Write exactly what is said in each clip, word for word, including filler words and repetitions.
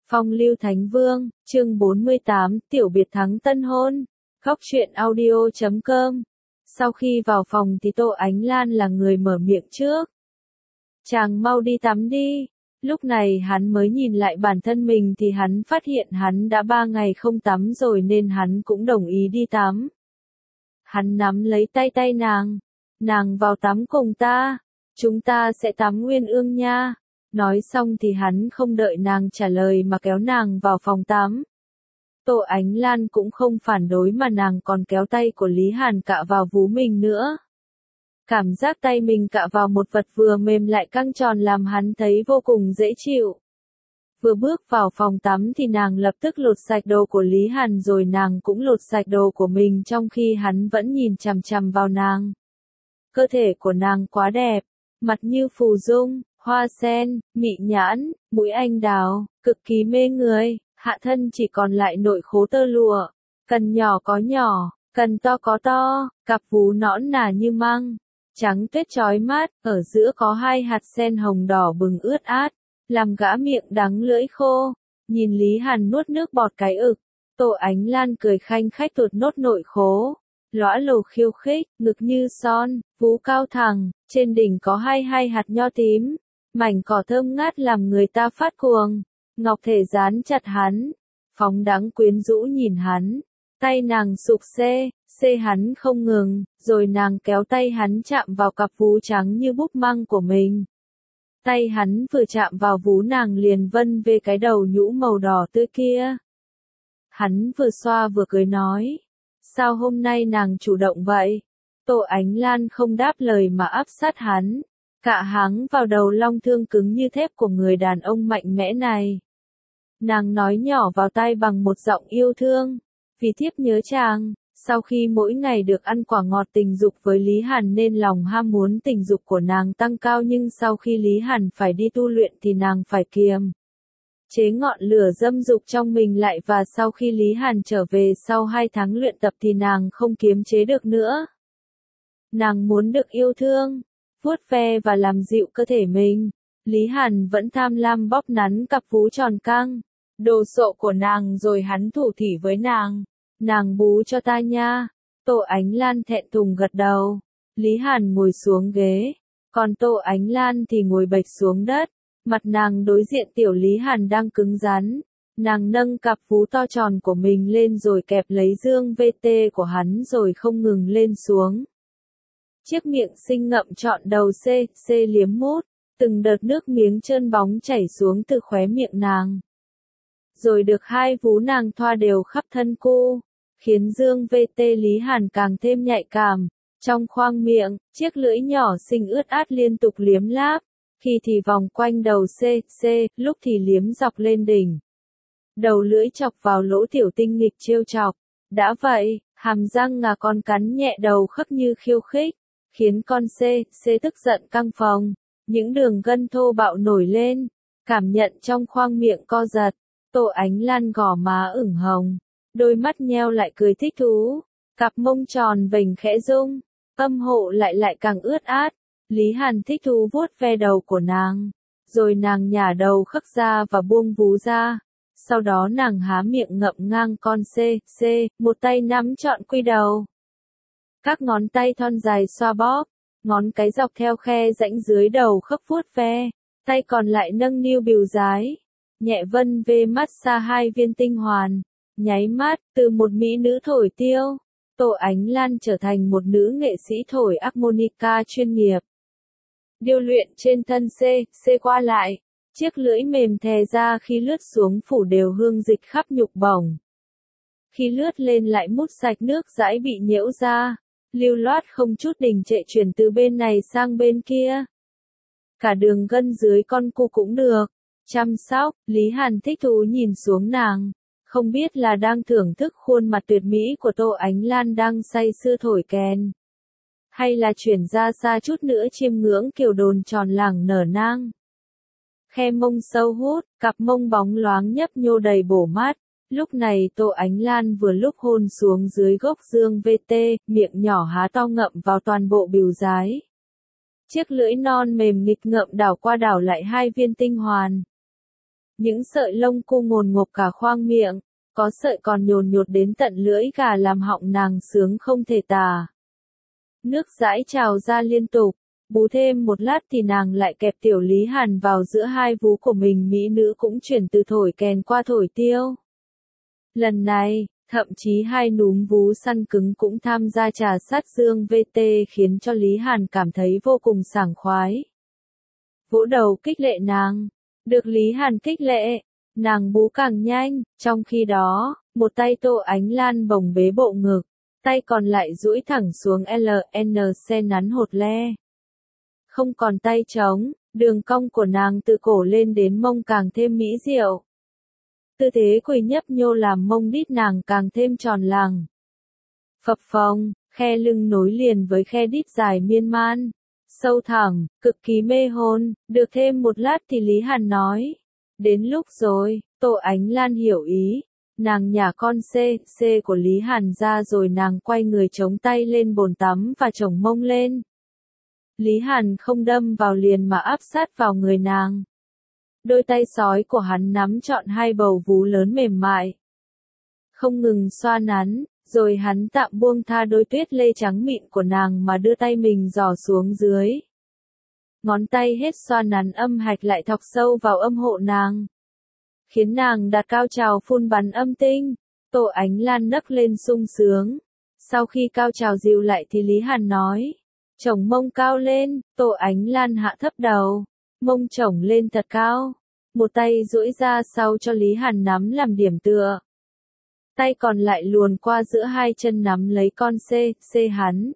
Phong lưu Thánh Vương, chương bốn mươi tám, tiểu biệt thắng tân hôn. Góc truyện audio chấm com. Sau khi vào phòng thì Tô Ánh Lan là người mở miệng trước. Chàng mau đi tắm đi. Lúc này hắn mới nhìn lại bản thân mình thì hắn phát hiện hắn đã ba ngày không tắm rồi nên hắn cũng đồng ý đi tắm. Hắn nắm lấy tay tay nàng. Nàng vào tắm cùng ta. Chúng ta sẽ tắm Nguyên Ương nha. Nói xong thì hắn không đợi nàng trả lời mà kéo nàng vào phòng tắm. Tô Ánh Lan cũng không phản đối mà nàng còn kéo tay của Lý Hàn cạ vào vú mình nữa. Cảm giác tay mình cạ vào một vật vừa mềm lại căng tròn làm hắn thấy vô cùng dễ chịu. Vừa bước vào phòng tắm thì nàng lập tức lột sạch đồ của Lý Hàn rồi nàng cũng lột sạch đồ của mình trong khi hắn vẫn nhìn chằm chằm vào nàng. Cơ thể của nàng quá đẹp, mặt như phù dung, hoa sen, mị nhãn, mũi anh đào, cực kỳ mê người, hạ thân chỉ còn lại nội khố tơ lụa, cần nhỏ có nhỏ, cần to có to, cặp vú nõn nà như măng, trắng tuyết chói mắt, ở giữa có hai hạt sen hồng đỏ bừng ướt át, làm gã miệng đắng lưỡi khô. Nhìn Lý Hàn nuốt nước bọt cái ực, Tô Ánh Lan cười khanh khách tuột nốt nội khố. Lõa lồ khiêu khích, ngực như son, vú cao thẳng, trên đỉnh có hai hai hạt nho tím, mảnh cỏ thơm ngát làm người ta phát cuồng. Ngọc thể dán chặt hắn, phóng đãng quyến rũ nhìn hắn, tay nàng sục xê, xê hắn không ngừng, rồi nàng kéo tay hắn chạm vào cặp vú trắng như búp măng của mình. Tay hắn vừa chạm vào vú nàng liền vân về cái đầu nhũ màu đỏ tươi kia. Hắn vừa xoa vừa cười nói. Sao hôm nay nàng chủ động vậy? Tô Ánh Lan không đáp lời mà áp sát hắn, cạ háng vào đầu long thương cứng như thép của người đàn ông mạnh mẽ này. Nàng nói nhỏ vào tai bằng một giọng yêu thương, vì thiếp nhớ chàng. Sau khi mỗi ngày được ăn quả ngọt tình dục với Lý Hàn nên lòng ham muốn tình dục của nàng tăng cao, nhưng sau khi Lý Hàn phải đi tu luyện thì nàng phải kiềm chế ngọn lửa dâm dục trong mình lại, và sau khi Lý Hàn trở về sau hai tháng luyện tập thì nàng không kiềm chế được nữa. Nàng muốn được yêu thương, vuốt ve và làm dịu cơ thể mình. Lý Hàn vẫn tham lam bóp nắn cặp vú tròn căng, đồ sộ của nàng rồi hắn thủ thỉ với nàng. Nàng bú cho ta nha. Tô Ánh Lan thẹn thùng gật đầu. Lý Hàn ngồi xuống ghế, còn Tô Ánh Lan thì ngồi bệt xuống đất. Mặt nàng đối diện tiểu Lý Hàn đang cứng rắn. Nàng nâng cặp vú to tròn của mình lên rồi kẹp lấy dương vê tê của hắn rồi không ngừng lên xuống. Chiếc miệng xinh ngậm trọn đầu xê, xê liếm mút, từng đợt nước miếng trơn bóng chảy xuống từ khóe miệng nàng. Rồi được hai vú nàng thoa đều khắp thân cô, khiến dương vê tê Lý Hàn càng thêm nhạy cảm. Trong khoang miệng, chiếc lưỡi nhỏ xinh ướt át liên tục liếm láp. Khi thì vòng quanh đầu xê, xê, lúc thì liếm dọc lên đỉnh. Đầu lưỡi chọc vào lỗ tiểu tinh nghịch trêu chọc. Đã vậy, hàm răng ngà còn cắn nhẹ đầu khớp như khiêu khích, khiến con xê, xê tức giận căng phồng. Những đường gân thô bạo nổi lên, cảm nhận trong khoang miệng co giật. Tô Ánh Lan gò má ửng hồng, đôi mắt nheo lại cười thích thú, cặp mông tròn vểnh khẽ rung, âm hộ lại lại càng ướt át. Lý Hàn thích thú vuốt ve đầu của nàng, rồi nàng nhả đầu khắc ra và buông vú ra. Sau đó nàng há miệng ngậm ngang con xê, xê, một tay nắm trọn quy đầu. Các ngón tay thon dài xoa bóp, ngón cái dọc theo khe rãnh dưới đầu khớp vuốt ve, tay còn lại nâng niu bìu dái, nhẹ vân về massage hai viên tinh hoàn. Nháy mắt, từ một mỹ nữ thổi tiêu, Tô Ánh Lan trở thành một nữ nghệ sĩ thổi harmonica chuyên nghiệp. Điêu luyện trên thân xê, xê qua lại, chiếc lưỡi mềm thè ra khi lướt xuống phủ đều hương dịch khắp nhục bổng. Khi lướt lên lại mút sạch nước dãi bị nhiễu ra, lưu loát không chút đình trệ chuyển từ bên này sang bên kia. Cả đường gân dưới con cu cũng được chăm sóc. Lý Hàn thích thú nhìn xuống nàng, không biết là đang thưởng thức khuôn mặt tuyệt mỹ của Tô Ánh Lan đang say sưa thổi kèn, hay là chuyển ra xa chút nữa chiêm ngưỡng kiểu đồn tròn lẳng nở nang. Khe mông sâu hút, cặp mông bóng loáng nhấp nhô đầy bổ mát. Lúc này Tô Ánh Lan vừa lúc hôn xuống dưới gốc dương vê tê, miệng nhỏ há to ngậm vào toàn bộ bìu dái. Chiếc lưỡi non mềm nghịch ngợm đảo qua đảo lại hai viên tinh hoàn. Những sợi lông cô ngồn ngộp cả khoang miệng, có sợi còn nhồn nhột đến tận lưỡi gà làm họng nàng sướng không thể tả. Nước dãi trào ra liên tục, bú thêm một lát thì nàng lại kẹp tiểu Lý Hàn vào giữa hai vú của mình, mỹ nữ cũng chuyển từ thổi kèn qua thổi tiêu. Lần này, thậm chí hai núm vú săn cứng cũng tham gia trà sát dương vê tê khiến cho Lý Hàn cảm thấy vô cùng sảng khoái. Vỗ đầu kích lệ nàng, được Lý Hàn kích lệ, nàng bú càng nhanh, trong khi đó, một tay Tô Ánh Lan bồng bế bộ ngực, tay còn lại duỗi thẳng xuống lờ en xê nắn hột le. Không còn tay trống, đường cong của nàng từ cổ lên đến mông càng thêm mỹ diệu. Tư thế quỳ nhấp nhô làm mông đít nàng càng thêm tròn làng. Phập phồng, khe lưng nối liền với khe đít dài miên man, sâu thẳm, cực kỳ mê hồn. Được thêm một lát thì Lý Hàn nói, đến lúc rồi. Tô Ánh Lan hiểu ý, nàng nhả con C, C của Lý Hàn ra rồi nàng quay người chống tay lên bồn tắm và chổng mông lên. Lý Hàn không đâm vào liền mà áp sát vào người nàng. Đôi tay sói của hắn nắm trọn hai bầu vú lớn mềm mại. Không ngừng xoa nắn, rồi hắn tạm buông tha đôi tuyết lê trắng mịn của nàng mà đưa tay mình dò xuống dưới. Ngón tay hết xoa nắn âm hạch lại thọc sâu vào âm hộ nàng, khiến nàng đạt cao trào phun bắn âm tinh. Tô Ánh Lan nấc lên sung sướng. Sau khi cao trào dịu lại thì Lý Hàn nói, chổng mông cao lên. Tô Ánh Lan hạ thấp đầu, mông chổng lên thật cao, một tay duỗi ra sau cho Lý Hàn nắm làm điểm tựa. Tay còn lại luồn qua giữa hai chân nắm lấy con C, C hắn.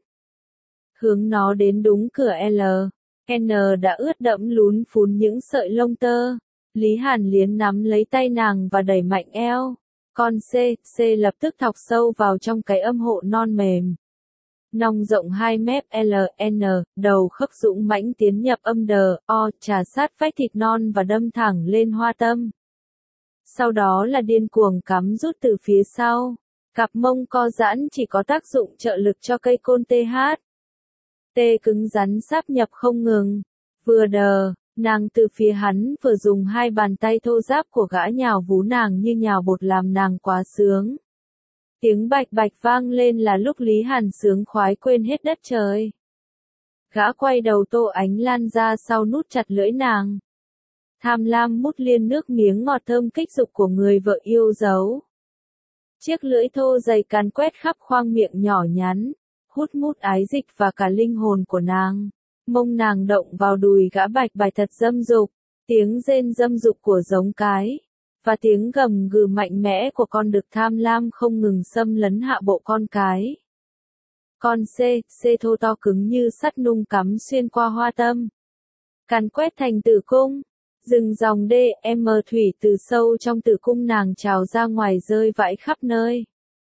Hướng nó đến đúng cửa L, N đã ướt đẫm lún phún những sợi lông tơ. Lý Hàn liến nắm lấy tay nàng và đẩy mạnh eo. Con C, C lập tức thọc sâu vào trong cái âm hộ non mềm. Nong rộng hai mét L, N, đầu khớp dũng mãnh tiến nhập âm đờ, O, trà sát vách thịt non và đâm thẳng lên hoa tâm. Sau đó là điên cuồng cắm rút từ phía sau. Cặp mông co giãn chỉ có tác dụng trợ lực cho cây côn tê hát. Tê cứng rắn sáp nhập không ngừng. Vừa đờ, nàng từ phía hắn vừa dùng hai bàn tay thô ráp của gã nhào vú nàng như nhào bột làm nàng quá sướng. Tiếng bạch bạch vang lên là lúc Lý Hàn sướng khoái quên hết đất trời. Gã quay đầu Tô Ánh Lan ra sau nút chặt lưỡi nàng. Tham lam mút liên nước miếng ngọt thơm kích dục của người vợ yêu dấu. Chiếc lưỡi thô dày càn quét khắp khoang miệng nhỏ nhắn, hút mút ái dịch và cả linh hồn của nàng. Mông nàng động vào đùi gã bạch bạch thật dâm dục, tiếng rên dâm dục của giống cái, và tiếng gầm gừ mạnh mẽ của con đực tham lam không ngừng xâm lấn hạ bộ con cái. Con C, C thô to cứng như sắt nung cắm xuyên qua hoa tâm, càn quét thành tử cung. Rừng dòng D, M thủy từ sâu trong tử cung nàng trào ra ngoài rơi vãi khắp nơi.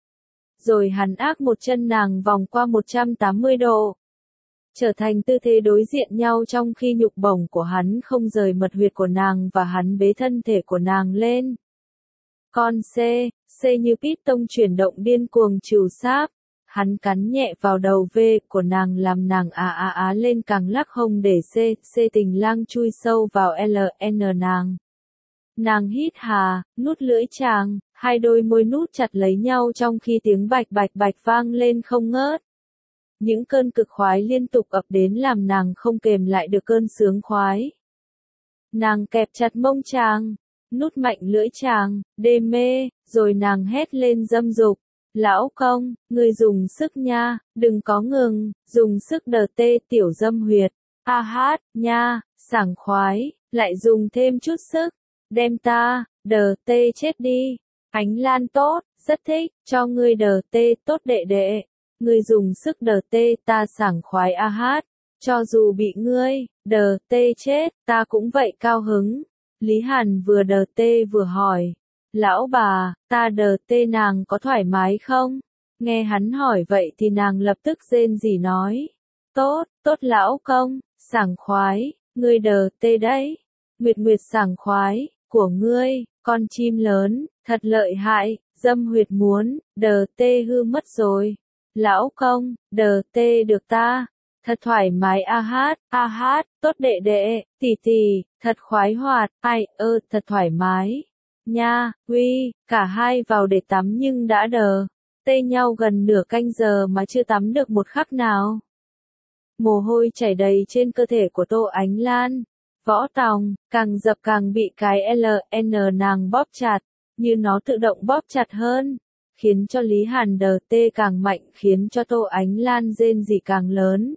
Rồi hắn ác một chân nàng vòng qua một trăm tám mươi độ. Trở thành tư thế đối diện nhau trong khi nhục bổng của hắn không rời mật huyệt của nàng và hắn bế thân thể của nàng lên. Con C, C như piston chuyển động điên cuồng trừu sáp. Hắn cắn nhẹ vào đầu V của nàng làm nàng á á á lên càng lắc hông để C, C tình lang chui sâu vào L, N nàng. Nàng hít hà, nút lưỡi chàng, hai đôi môi nút chặt lấy nhau trong khi tiếng bạch bạch bạch vang lên không ngớt. Những cơn cực khoái liên tục ập đến làm nàng không kềm lại được cơn sướng khoái. Nàng kẹp chặt mông chàng, nút mạnh lưỡi chàng, đê mê, rồi nàng hét lên dâm dục. Lão công, ngươi dùng sức nha, đừng có ngừng, dùng sức đờ tê tiểu dâm huyệt. A hát, nha, sảng khoái, lại dùng thêm chút sức. Đem ta, đờ tê chết đi. Ánh Lan tốt, rất thích, cho ngươi đờ tê tốt đệ đệ. Ngươi dùng sức đờ tê ta sảng khoái a hát. Cho dù bị ngươi, đờ tê chết, ta cũng vậy cao hứng. Lý Hàn vừa đờ tê vừa hỏi. Lão bà, ta đờ tê nàng có thoải mái không? Nghe hắn hỏi vậy thì nàng lập tức rên rỉ nói. Tốt, tốt lão công, sảng khoái, ngươi đờ tê đấy. Nguyệt Nguyệt sảng khoái, của ngươi, con chim lớn, thật lợi hại, dâm huyệt muốn, đờ tê hư mất rồi. Lão công, đờ tê được ta, thật thoải mái a hát, a hát, tốt đệ đệ, tỷ tỷ, thật khoái hoạt, ai ơ, thật thoải mái. Nha, uy, cả hai vào để tắm nhưng đã đờ, tê nhau gần nửa canh giờ mà chưa tắm được một khắc nào. Mồ hôi chảy đầy trên cơ thể của Tô Ánh Lan. Võ Tòng, càng dập càng bị cái lờ en nàng bóp chặt, như nó tự động bóp chặt hơn, khiến cho Lý Hàn đờ tê càng mạnh, khiến cho Tô Ánh Lan rên rỉ càng lớn.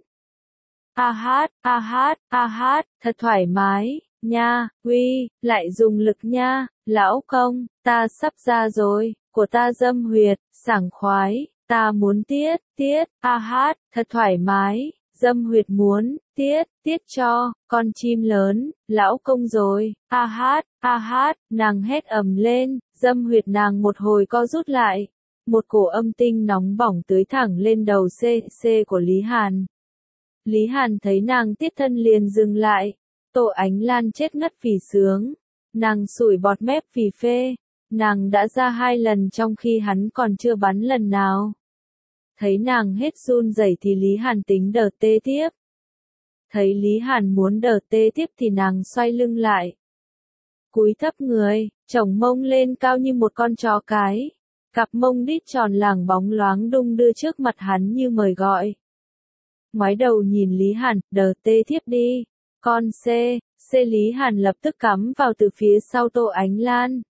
A hát, a hát, a hát, thật thoải mái, nha, uy, lại dùng lực nha, lão công, ta sắp ra rồi, của ta dâm huyệt, sảng khoái, ta muốn tiết, tiết, a hát, thật thoải mái. Dâm huyệt muốn, tiết, tiết cho, con chim lớn, lão công rồi, a hát, a hát, nàng hét ầm lên, dâm huyệt nàng một hồi co rút lại. Một cổ âm tinh nóng bỏng tưới thẳng lên đầu C C của Lý Hàn. Lý Hàn thấy nàng tiết thân liền dừng lại. Tô Ánh Lan chết ngất vì sướng. Nàng sủi bọt mép vì phê. Nàng đã ra hai lần trong khi hắn còn chưa bắn lần nào. Thấy nàng hết run rẩy thì Lý Hàn tính đờ tê tiếp. Thấy Lý Hàn muốn đờ tê tiếp thì nàng xoay lưng lại. Cúi thấp người, chổng mông lên cao như một con chó cái. Cặp mông đít tròn làng bóng loáng đung đưa trước mặt hắn như mời gọi. Ngoái đầu nhìn Lý Hàn, đờ tê tiếp đi. Con C, C Lý Hàn lập tức cắm vào từ phía sau Tô Ánh Lan.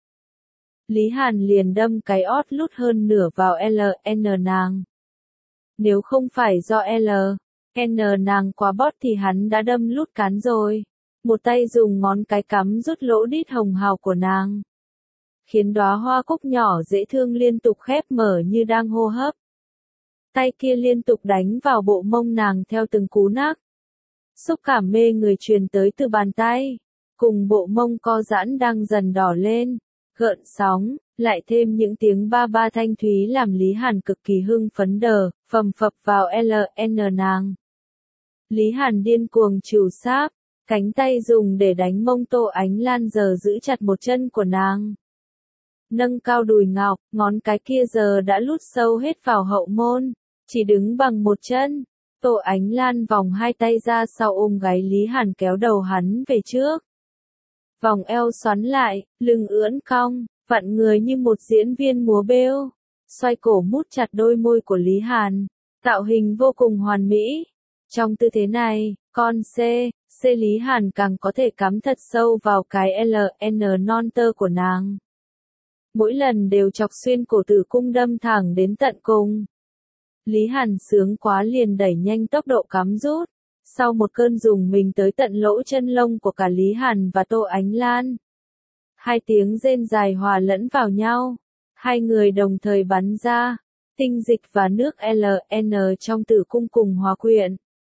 Lý Hàn liền đâm cái ót lút hơn nửa vào lờ en nàng. Nếu không phải do lờ en nàng quá bót thì hắn đã đâm lút cán rồi. Một tay dùng ngón cái cắm rút lỗ đít hồng hào của nàng. Khiến đóa hoa cúc nhỏ dễ thương liên tục khép mở như đang hô hấp. Tay kia liên tục đánh vào bộ mông nàng theo từng cú nắc. Xúc cảm mê người truyền tới từ bàn tay. Cùng bộ mông co giãn đang dần đỏ lên. Gợn sóng, lại thêm những tiếng ba ba thanh thúy làm Lý Hàn cực kỳ hưng phấn đờ, phầm phập vào lờ en nàng. Lý Hàn điên cuồng trừu sáp, cánh tay dùng để đánh mông Tô Ánh Lan giờ giữ chặt một chân của nàng. Nâng cao đùi ngọc, ngón cái kia giờ đã lút sâu hết vào hậu môn, chỉ đứng bằng một chân. Tô Ánh Lan vòng hai tay ra sau ôm gáy Lý Hàn kéo đầu hắn về trước. Vòng eo xoắn lại, lưng ưỡn cong, vặn người như một diễn viên múa bêu. Xoay cổ mút chặt đôi môi của Lý Hàn, tạo hình vô cùng hoàn mỹ. Trong tư thế này, con C, C Lý Hàn càng có thể cắm thật sâu vào cái lờ en non tơ của nàng. Mỗi lần đều chọc xuyên cổ tử cung đâm thẳng đến tận cùng. Lý Hàn sướng quá liền đẩy nhanh tốc độ cắm rút. Sau một cơn dùng mình tới tận lỗ chân lông của cả Lý Hàn và Tô Ánh Lan. Hai tiếng rên dài hòa lẫn vào nhau. Hai người đồng thời bắn ra. Tinh dịch và nước lờ en trong tử cung cùng hòa quyện.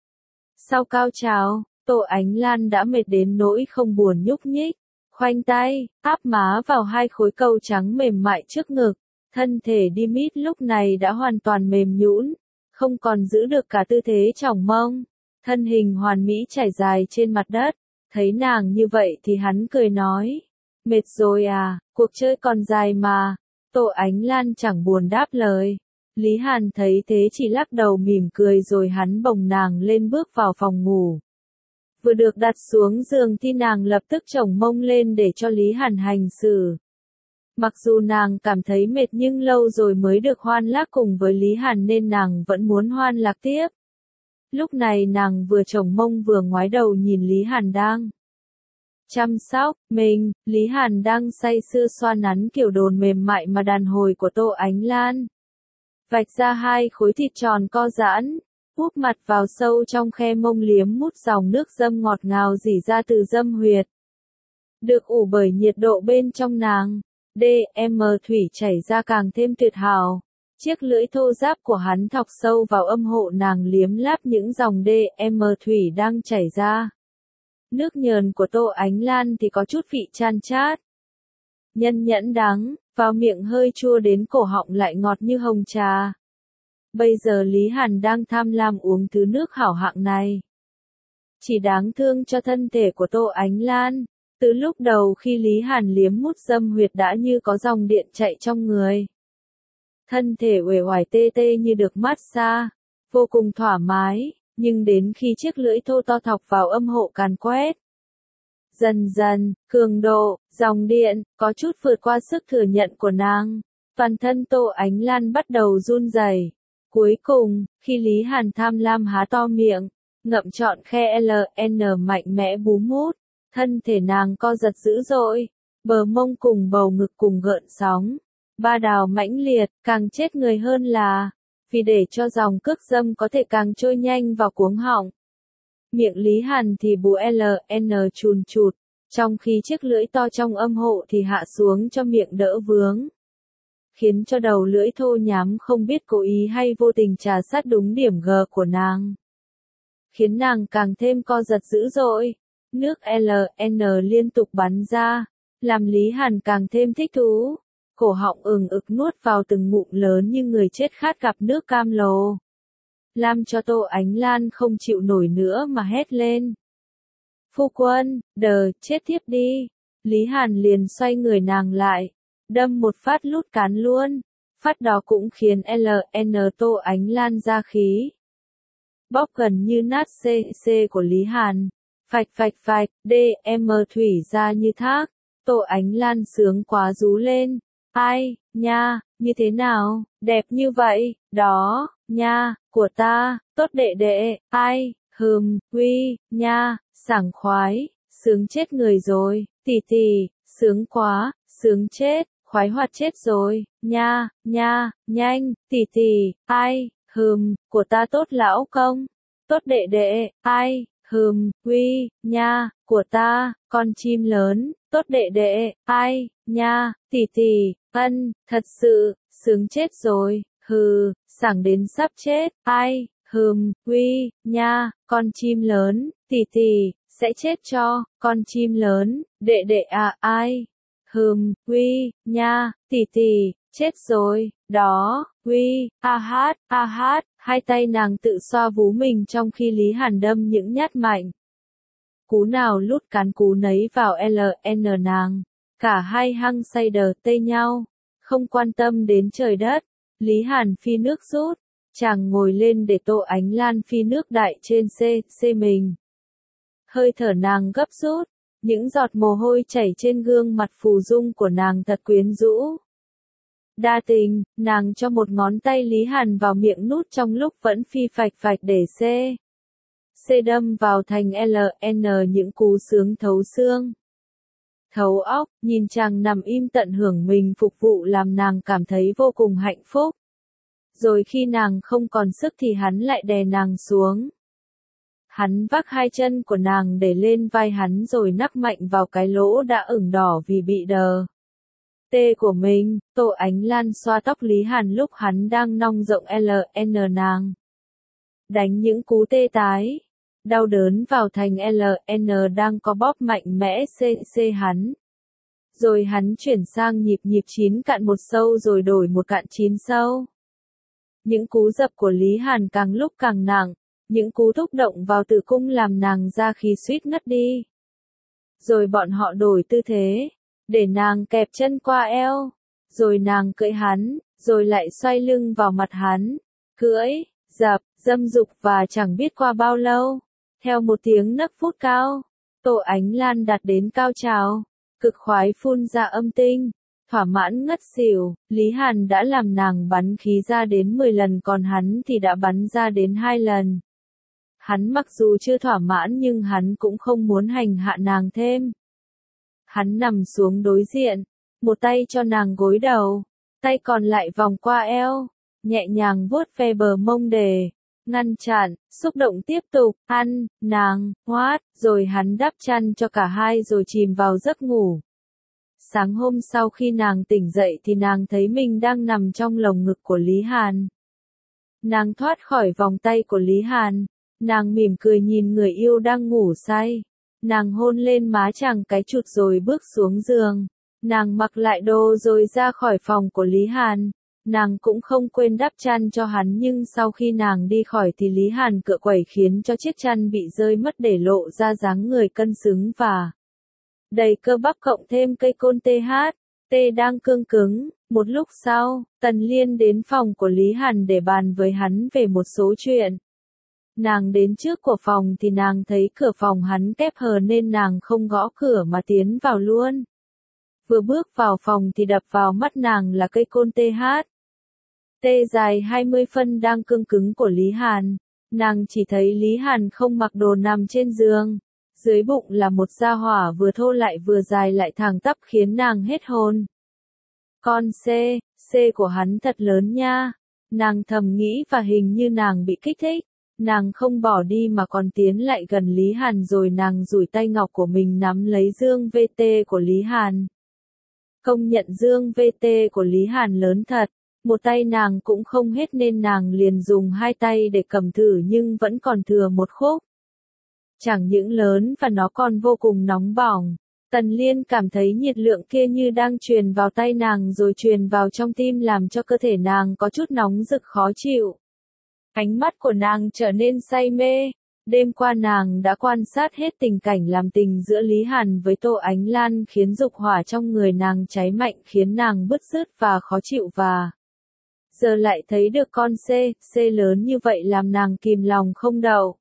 Sau cao trào, Tô Ánh Lan đã mệt đến nỗi không buồn nhúc nhích. Khoanh tay, áp má vào hai khối cầu trắng mềm mại trước ngực. Thân thể Dimit lúc này đã hoàn toàn mềm nhũn, không còn giữ được cả tư thế chỏng mông. Thân hình hoàn mỹ trải dài trên mặt đất. Thấy nàng như vậy thì hắn cười nói. Mệt rồi à, cuộc chơi còn dài mà. Tô Ánh Lan chẳng buồn đáp lời. Lý Hàn thấy thế chỉ lắc đầu mỉm cười rồi hắn bồng nàng lên bước vào phòng ngủ. Vừa được đặt xuống giường thì nàng lập tức chổng mông lên để cho Lý Hàn hành xử. Mặc dù nàng cảm thấy mệt nhưng lâu rồi mới được hoan lạc cùng với Lý Hàn nên nàng vẫn muốn hoan lạc tiếp. Lúc này nàng vừa chổng mông vừa ngoái đầu nhìn Lý Hàn đang chăm sóc mình. Lý Hàn đang say sưa xoa nắn kiểu đồn mềm mại mà đàn hồi của Tô Ánh Lan. Vạch ra hai khối thịt tròn co giãn, úp mặt vào sâu trong khe mông liếm mút dòng nước dâm ngọt ngào rỉ ra từ dâm huyệt. Được ủ bởi nhiệt độ bên trong nàng, đê em thủy chảy ra càng thêm tuyệt hảo. Chiếc lưỡi thô ráp của hắn thọc sâu vào âm hộ nàng liếm láp những dòng đê em thủy đang chảy ra. Nước nhờn của Tô Ánh Lan thì có chút vị chan chát. Nhân nhẫn đắng, vào miệng hơi chua đến cổ họng lại ngọt như hồng trà. Bây giờ Lý Hàn đang tham lam uống thứ nước hảo hạng này. Chỉ đáng thương cho thân thể của Tô Ánh Lan. Từ lúc đầu khi Lý Hàn liếm mút dâm huyệt đã như có dòng điện chạy trong người. Thân thể uể oải tê tê như được mát xa, vô cùng thoải mái, nhưng đến khi chiếc lưỡi thô to thọc vào âm hộ càn quét. Dần dần, cường độ, dòng điện, có chút vượt qua sức thừa nhận của nàng. Toàn thân Tô Ánh Lan bắt đầu run rẩy. Cuối cùng, khi Lý Hàn tham lam há to miệng, ngậm trọn khe L N mạnh mẽ bú mút, thân thể nàng co giật dữ dội, bờ mông cùng bầu ngực cùng gợn sóng. Ba đào mãnh liệt, càng chết người hơn là, vì để cho dòng cước dâm có thể càng trôi nhanh vào cuống họng. Miệng Lý Hàn thì bú L N chùn chụt, trong khi chiếc lưỡi to trong âm hộ thì hạ xuống cho miệng đỡ vướng. Khiến cho đầu lưỡi thô nhám không biết cố ý hay vô tình trà sát đúng điểm G của nàng. Khiến nàng càng thêm co giật dữ dội, nước L N liên tục bắn ra, làm Lý Hàn càng thêm thích thú. Cổ họng ừng ực nuốt vào từng ngụm lớn như người chết khát gặp nước cam lồ. Làm cho Tô Ánh Lan không chịu nổi nữa mà hét lên. Phu quân, đờ, chết tiếp đi. Lý Hàn liền xoay người nàng lại, đâm một phát lút cán luôn. Phát đó cũng khiến L N Tô Ánh Lan ra khí. Bóp gần như nát C C của Lý Hàn. Phạch phạch phạch, D M thủy ra như thác. Tô Ánh Lan sướng quá rú lên. Ai, nha, như thế nào, đẹp như vậy, đó, nha, của ta, tốt đệ đệ, ai, hừm, huy, nha, sảng khoái, sướng chết người rồi, tỷ tỷ, sướng quá, sướng chết, khoái hoạt chết rồi, nha, nha, nhanh, tỷ tỷ, ai, hừm, của ta tốt lão công, tốt đệ đệ, ai, hừm, huy, nha, của ta, con chim lớn, tốt đệ đệ, ai, nha, tỷ tỷ, ân, thật sự, sướng chết rồi, hừ, sảng đến sắp chết, ai, hừm, huy, nha, con chim lớn, tỷ tỷ, sẽ chết cho, con chim lớn, đệ đệ à, ai, hừm, huy, nha, tỷ tỷ, chết rồi, đó, huy, a hát, a hát, hai tay nàng tự xoa vú mình trong khi Lý Hàn đâm những nhát mạnh. Cú nào lút cán cú nấy vào L N nàng. Cả hai hăng say đờ tê nhau, không quan tâm đến trời đất. Lý Hàn phi nước rút, chàng ngồi lên để Tô Ánh Lan phi nước đại trên C, C mình. Hơi thở nàng gấp rút, những giọt mồ hôi chảy trên gương mặt phù dung của nàng thật quyến rũ. Đa tình, nàng cho một ngón tay Lý Hàn vào miệng nút trong lúc vẫn phi phạch phạch để C. C đâm vào thành L N những cú sướng thấu xương. Thấu óc, nhìn chàng nằm im tận hưởng mình phục vụ làm nàng cảm thấy vô cùng hạnh phúc. Rồi khi nàng không còn sức thì hắn lại đè nàng xuống. Hắn vác hai chân của nàng để lên vai hắn rồi nắp mạnh vào cái lỗ đã ửng đỏ vì bị đờ tê của mình. Tô Ánh Lan xoa tóc Lý Hàn lúc hắn đang nong rộng L N nàng. Đánh những cú tê tái. Đau đớn vào thành L N đang có bóp mạnh mẽ C C hắn. Rồi hắn chuyển sang nhịp nhịp chín cạn một sâu rồi đổi một cạn chín sâu. Những cú dập của Lý Hàn càng lúc càng nặng, những cú thúc động vào tử cung làm nàng ra khí suýt ngất đi. Rồi bọn họ đổi tư thế, để nàng kẹp chân qua eo, rồi nàng cưỡi hắn, rồi lại xoay lưng vào mặt hắn, cưỡi, dập, dâm dục và chẳng biết qua bao lâu. Theo một tiếng nấc phút cao, Tô Ánh Lan đạt đến cao trào, cực khoái phun ra âm tinh, thỏa mãn ngất xỉu. Lý Hàn đã làm nàng bắn khí ra đến mười lần còn hắn thì đã bắn ra đến hai lần. Hắn mặc dù chưa thỏa mãn nhưng hắn cũng không muốn hành hạ nàng thêm. Hắn nằm xuống đối diện, một tay cho nàng gối đầu, tay còn lại vòng qua eo, nhẹ nhàng vuốt ve bờ mông để ngăn chặn, xúc động tiếp tục, ăn, nàng, hoát, rồi hắn đắp chăn cho cả hai rồi chìm vào giấc ngủ. Sáng hôm sau khi nàng tỉnh dậy thì nàng thấy mình đang nằm trong lồng ngực của Lý Hàn. Nàng thoát khỏi vòng tay của Lý Hàn, nàng mỉm cười nhìn người yêu đang ngủ say. Nàng hôn lên má chàng cái chụt rồi bước xuống giường. Nàng mặc lại đồ rồi ra khỏi phòng của Lý Hàn. Nàng cũng không quên đắp chăn cho hắn nhưng sau khi nàng đi khỏi thì Lý Hàn cựa quẩy khiến cho chiếc chăn bị rơi mất để lộ ra dáng người cân xứng và đầy cơ bắp cộng thêm cây côn T H, T đang cương cứng. Một lúc sau, Tần Liên đến phòng của Lý Hàn để bàn với hắn về một số chuyện. Nàng đến trước của phòng thì nàng thấy cửa phòng hắn khép hờ nên nàng không gõ cửa mà tiến vào luôn. Vừa bước vào phòng thì đập vào mắt nàng là cây côn tê hát. Tê dài hai mươi phân đang cương cứng của Lý Hàn. Nàng chỉ thấy Lý Hàn không mặc đồ nằm trên giường. Dưới bụng là một gia hỏa vừa thô lại vừa dài lại thẳng tắp khiến nàng hết hồn. Con C, C của hắn thật lớn nha. Nàng thầm nghĩ và hình như nàng bị kích thích. Nàng không bỏ đi mà còn tiến lại gần Lý Hàn rồi nàng duỗi tay ngọc của mình nắm lấy dương vê tê của Lý Hàn. Công nhận dương vê tê của Lý Hàn lớn thật. Một tay nàng cũng không hết nên nàng liền dùng hai tay để cầm thử nhưng vẫn còn thừa một khúc. Chẳng những lớn và nó còn vô cùng nóng bỏng. Tần Liên cảm thấy nhiệt lượng kia như đang truyền vào tay nàng rồi truyền vào trong tim làm cho cơ thể nàng có chút nóng rực khó chịu. Ánh mắt của nàng trở nên say mê. Đêm qua nàng đã quan sát hết tình cảnh làm tình giữa Lý Hàn với Tô Ánh Lan khiến dục hỏa trong người nàng cháy mạnh khiến nàng bứt rứt và khó chịu và giờ lại thấy được con C, C lớn như vậy làm nàng kìm lòng không đậu.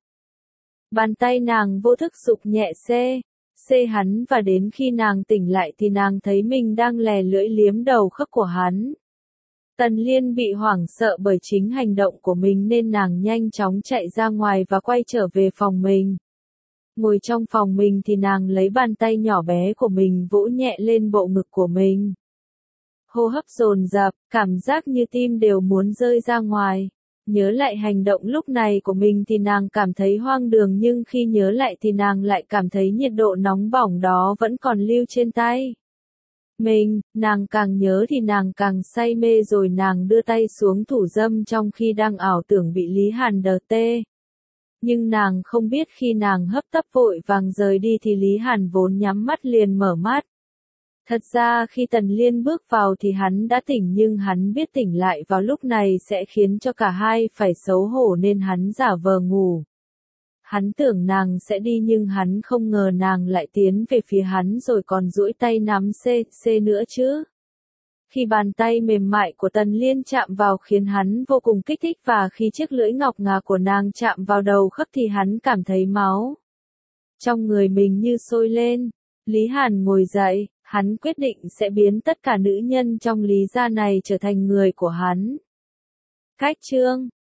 Bàn tay nàng vô thức giục nhẹ C, C hắn và đến khi nàng tỉnh lại thì nàng thấy mình đang lè lưỡi liếm đầu khớp của hắn. Tần Liên bị hoảng sợ bởi chính hành động của mình nên nàng nhanh chóng chạy ra ngoài và quay trở về phòng mình. Ngồi trong phòng mình thì nàng lấy bàn tay nhỏ bé của mình vỗ nhẹ lên bộ ngực của mình. Hô hấp dồn dập, cảm giác như tim đều muốn rơi ra ngoài. Nhớ lại hành động lúc này của mình thì nàng cảm thấy hoang đường nhưng khi nhớ lại thì nàng lại cảm thấy nhiệt độ nóng bỏng đó vẫn còn lưu trên tay. Mình, nàng càng nhớ thì nàng càng say mê rồi nàng đưa tay xuống thủ dâm trong khi đang ảo tưởng bị Lý Hàn đờ tê. Nhưng nàng không biết khi nàng hấp tấp vội vàng rời đi thì Lý Hàn vốn nhắm mắt liền mở mắt. Thật ra khi Tần Liên bước vào thì hắn đã tỉnh nhưng hắn biết tỉnh lại vào lúc này sẽ khiến cho cả hai phải xấu hổ nên hắn giả vờ ngủ. Hắn tưởng nàng sẽ đi nhưng hắn không ngờ nàng lại tiến về phía hắn rồi còn duỗi tay nắm C, C nữa chứ. Khi bàn tay mềm mại của Tần Liên chạm vào khiến hắn vô cùng kích thích và khi chiếc lưỡi ngọc ngà của nàng chạm vào đầu khớp thì hắn cảm thấy máu trong người mình như sôi lên. Lý Hàn ngồi dậy, hắn quyết định sẽ biến tất cả nữ nhân trong Lý gia này trở thành người của hắn. Cách chương